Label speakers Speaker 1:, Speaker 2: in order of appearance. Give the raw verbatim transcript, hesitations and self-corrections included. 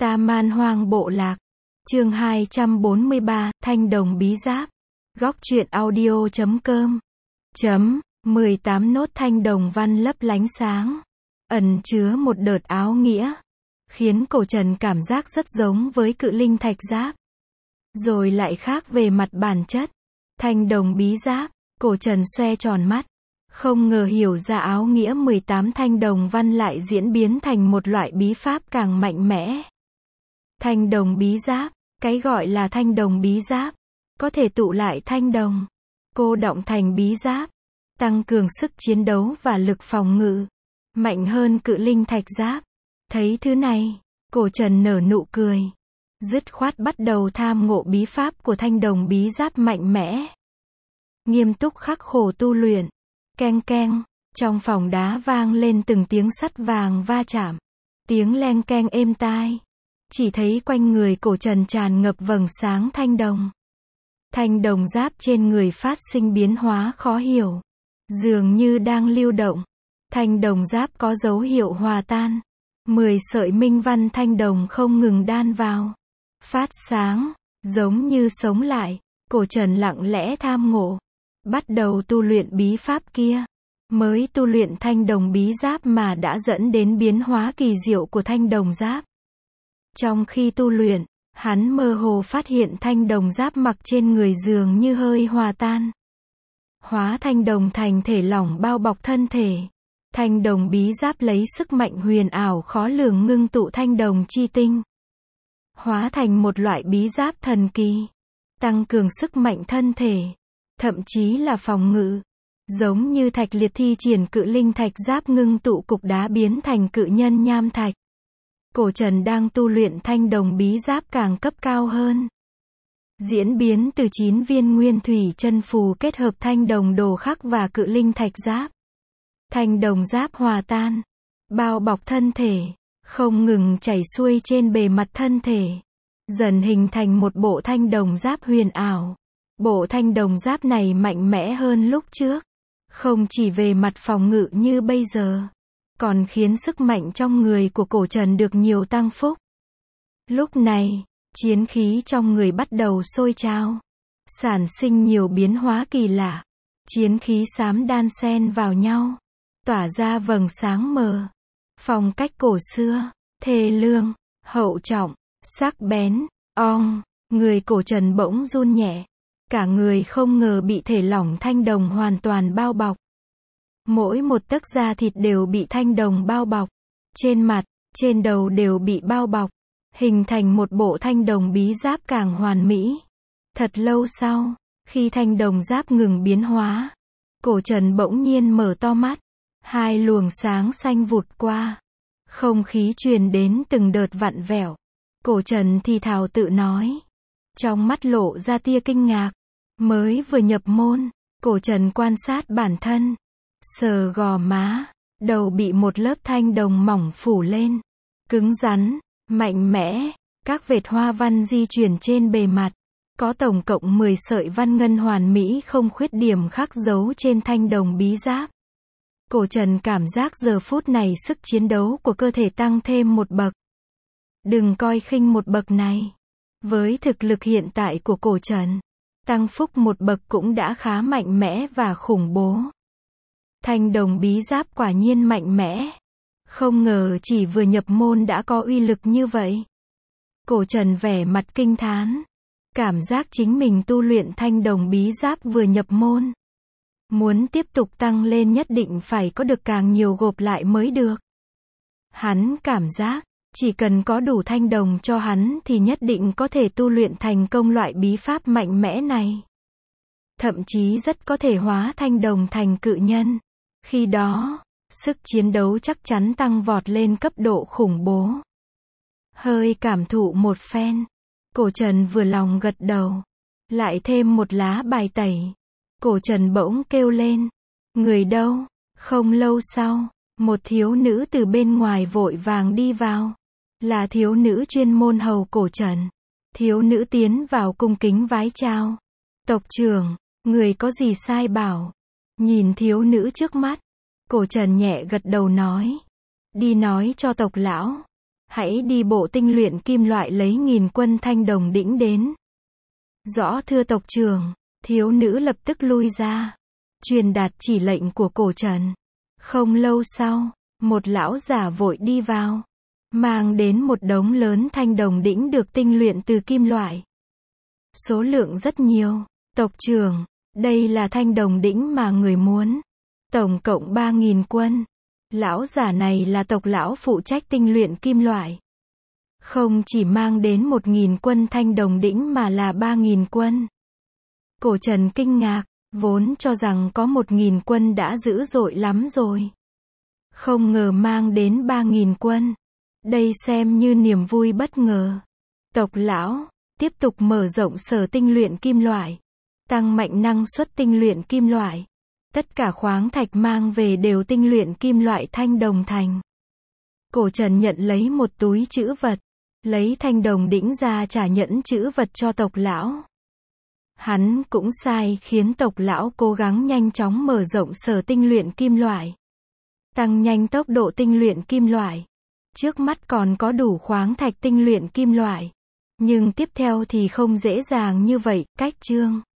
Speaker 1: Ta Man Hoang Bộ Lạc. Chương hai trăm bốn mươi ba, Thanh Đồng Bí Giáp. Góc truyện audio chấm com. Chấm, mười tám nốt thanh đồng văn lấp lánh sáng. Ẩn chứa một đợt áo nghĩa. Khiến cổ Trần cảm giác rất giống với cự linh thạch giáp. Rồi lại khác về mặt bản chất. Thanh đồng bí giáp, cổ Trần xoe tròn mắt. Không ngờ hiểu ra áo nghĩa mười tám thanh đồng văn lại diễn biến thành một loại bí pháp càng mạnh mẽ. Thanh đồng bí giáp, cái gọi là thanh đồng bí giáp, có thể tụ lại thanh đồng, cô đọng thành bí giáp, tăng cường sức chiến đấu và lực phòng ngự, mạnh hơn cự linh thạch giáp. Thấy thứ này, cổ Trần nở nụ cười, dứt khoát bắt đầu tham ngộ bí pháp của thanh đồng bí giáp mạnh mẽ. Nghiêm túc khắc khổ tu luyện. Keng keng, trong phòng đá vang lên từng tiếng sắt vàng va chạm, tiếng leng keng êm tai. Chỉ thấy quanh người cổ Trần tràn ngập vầng sáng thanh đồng. Thanh đồng giáp trên người phát sinh biến hóa khó hiểu, dường như đang lưu động. Thanh đồng giáp có dấu hiệu hòa tan. Mười sợi minh văn thanh đồng không ngừng đan vào, phát sáng, giống như sống lại. Cổ Trần lặng lẽ tham ngộ, bắt đầu tu luyện bí pháp kia. Mới tu luyện thanh đồng bí giáp mà đã dẫn đến biến hóa kỳ diệu của thanh đồng giáp. Trong khi tu luyện, hắn mơ hồ phát hiện thanh đồng giáp mặc trên người dường như hơi hòa tan, hóa thanh đồng thành thể lỏng bao bọc thân thể. Thanh đồng bí giáp lấy sức mạnh huyền ảo khó lường ngưng tụ thanh đồng chi tinh, hóa thành một loại bí giáp thần kỳ, tăng cường sức mạnh thân thể, thậm chí là phòng ngự. Giống như thạch liệt thi triển cự linh thạch giáp ngưng tụ cục đá biến thành cự nhân nham thạch. Cổ Trần đang tu luyện thanh đồng bí giáp càng cấp cao hơn. Diễn biến từ chín viên nguyên thủy chân phù kết hợp thanh đồng đồ khắc và cự linh thạch giáp. Thanh đồng giáp hòa tan, bao bọc thân thể, không ngừng chảy xuôi trên bề mặt thân thể, dần hình thành một bộ thanh đồng giáp huyền ảo. Bộ thanh đồng giáp này mạnh mẽ hơn lúc trước. Không chỉ về mặt phòng ngự như bây giờ, còn khiến sức mạnh trong người của cổ Trần được nhiều tăng phúc. Lúc này, chiến khí trong người bắt đầu sôi trào, sản sinh nhiều biến hóa kỳ lạ. Chiến khí xám đan xen vào nhau, tỏa ra vầng sáng mờ. Phong cách cổ xưa, thê lương, hậu trọng, sắc bén, ong. Người cổ Trần bỗng run nhẹ. Cả người không ngờ bị thể lỏng thanh đồng hoàn toàn bao bọc. Mỗi một tấc da thịt đều bị thanh đồng bao bọc. Trên mặt, trên đầu đều bị bao bọc, hình thành một bộ thanh đồng bí giáp càng hoàn mỹ. Thật lâu sau, khi thanh đồng giáp ngừng biến hóa, cổ Trần bỗng nhiên mở to mắt. Hai luồng sáng xanh vụt qua. Không khí truyền đến từng đợt vặn vẹo. Cổ Trần thì thào tự nói, trong mắt lộ ra tia kinh ngạc. Mới vừa nhập môn, cổ Trần quan sát bản thân, sờ gò má, đầu bị một lớp thanh đồng mỏng phủ lên, cứng rắn, mạnh mẽ. Các vệt hoa văn di chuyển trên bề mặt, có tổng cộng mười sợi văn ngân hoàn mỹ không khuyết điểm khắc dấu trên thanh đồng bí giáp. Cổ Trần cảm giác giờ phút này sức chiến đấu của cơ thể tăng thêm một bậc. Đừng coi khinh một bậc này. Với thực lực hiện tại của cổ Trần, tăng phúc một bậc cũng đã khá mạnh mẽ và khủng bố. Thanh đồng bí giáp quả nhiên mạnh mẽ. Không ngờ chỉ vừa nhập môn đã có uy lực như vậy. Cổ Trần vẻ mặt kinh thán. Cảm giác chính mình tu luyện thanh đồng bí giáp vừa nhập môn. Muốn tiếp tục tăng lên nhất định phải có được càng nhiều gộp lại mới được. Hắn cảm giác, chỉ cần có đủ thanh đồng cho hắn thì nhất định có thể tu luyện thành công loại bí pháp mạnh mẽ này. Thậm chí rất có thể hóa thanh đồng thành cự nhân. Khi đó, sức chiến đấu chắc chắn tăng vọt lên cấp độ khủng bố. Hơi cảm thụ một phen, cổ Trần vừa lòng gật đầu. Lại thêm một lá bài tẩy. Cổ Trần bỗng kêu lên. Người đâu? Không lâu sau, một thiếu nữ từ bên ngoài vội vàng đi vào. Là thiếu nữ chuyên môn hầu cổ Trần. Thiếu nữ tiến vào cung kính vái chào. Tộc trưởng, người có gì sai bảo? Nhìn thiếu nữ trước mắt, cổ Trần nhẹ gật đầu nói. Đi nói cho tộc lão. Hãy đi bộ tinh luyện kim loại lấy nghìn quân thanh đồng đĩnh đến. Rõ thưa tộc trưởng. Thiếu nữ lập tức lui ra. Truyền đạt chỉ lệnh của cổ trần. Không lâu sau, một lão giả vội đi vào. Mang đến một đống lớn thanh đồng đĩnh được tinh luyện từ kim loại. Số lượng rất nhiều. Tộc trưởng, đây là thanh đồng đĩnh mà người muốn. Tổng cộng ba nghìn quân. Lão giả này là tộc lão phụ trách tinh luyện kim loại. Không chỉ mang đến một nghìn quân thanh đồng đĩnh mà là ba nghìn quân. Cổ trần kinh ngạc, vốn cho rằng có một nghìn quân đã dữ dội lắm rồi. Không ngờ mang đến ba nghìn quân. Đây xem như niềm vui bất ngờ. Tộc lão, tiếp tục mở rộng sở tinh luyện kim loại. Tăng mạnh năng suất tinh luyện kim loại. Tất cả khoáng thạch mang về đều tinh luyện kim loại thanh đồng thành. Cổ trần nhận lấy một túi trữ vật. Lấy thanh đồng đĩnh ra trả nhẫn trữ vật cho tộc lão. Hắn cũng sai khiến tộc lão cố gắng nhanh chóng mở rộng sở tinh luyện kim loại. Tăng nhanh tốc độ tinh luyện kim loại. Trước mắt còn có đủ khoáng thạch tinh luyện kim loại. Nhưng tiếp theo thì không dễ dàng như vậy, cách chương.